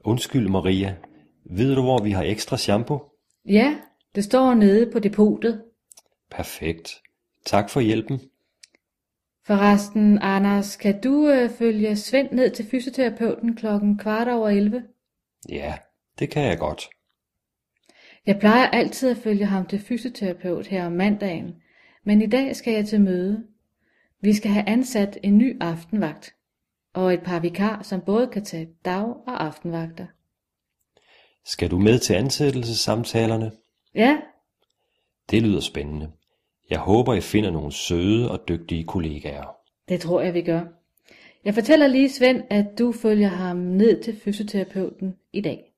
Undskyld Maria, ved du hvor vi har ekstra shampoo? Ja, det står nede på depotet. Perfekt. Tak for hjælpen. Forresten, Anders, kan du følge Svend ned til fysioterapeuten 11:15? Ja, det kan jeg godt. Jeg plejer altid at følge ham til fysioterapeut her om mandagen, men i dag skal jeg til møde. Vi skal have ansat en ny aftenvagt, og et par vikar, som både kan tage dag- og aftenvagter. Skal du med til ansættelsessamtalerne? Ja, Det lyder spændende. Jeg håber, I finder nogle søde og dygtige kollegaer. det tror jeg, vi gør. Jeg fortæller lige Svend, at du følger ham ned til fysioterapeuten i dag.